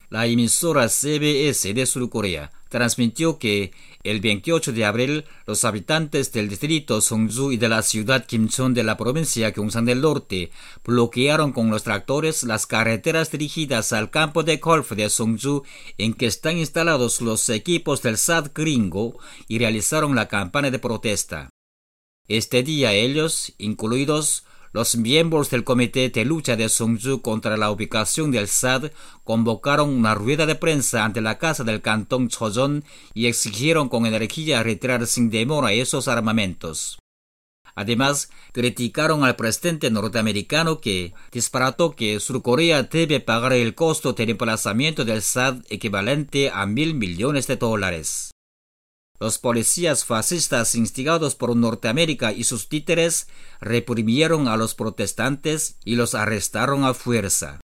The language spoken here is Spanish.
La emisora CBS de Surcorea transmitió que el 28 de abril los habitantes del distrito Songju y de la ciudad Kimcheon de la provincia Gyeongsang del Norte bloquearon con los tractores las carreteras dirigidas al campo de golf de Songju en que están instalados los equipos del SAT gringo y realizaron la campaña de protesta. Este día ellos, incluidos los miembros del Comité de Lucha de Songju contra la ubicación del SAT, convocaron una rueda de prensa ante la casa del cantón Chojeon y exigieron con energía retirar sin demora esos armamentos. Además, criticaron al presidente norteamericano que disparató que Surcorea debe pagar el costo del emplazamiento del SAT equivalente a $1.000 millones. Los policías fascistas instigados por Norteamérica y sus títeres reprimieron a los protestantes y los arrestaron a fuerza.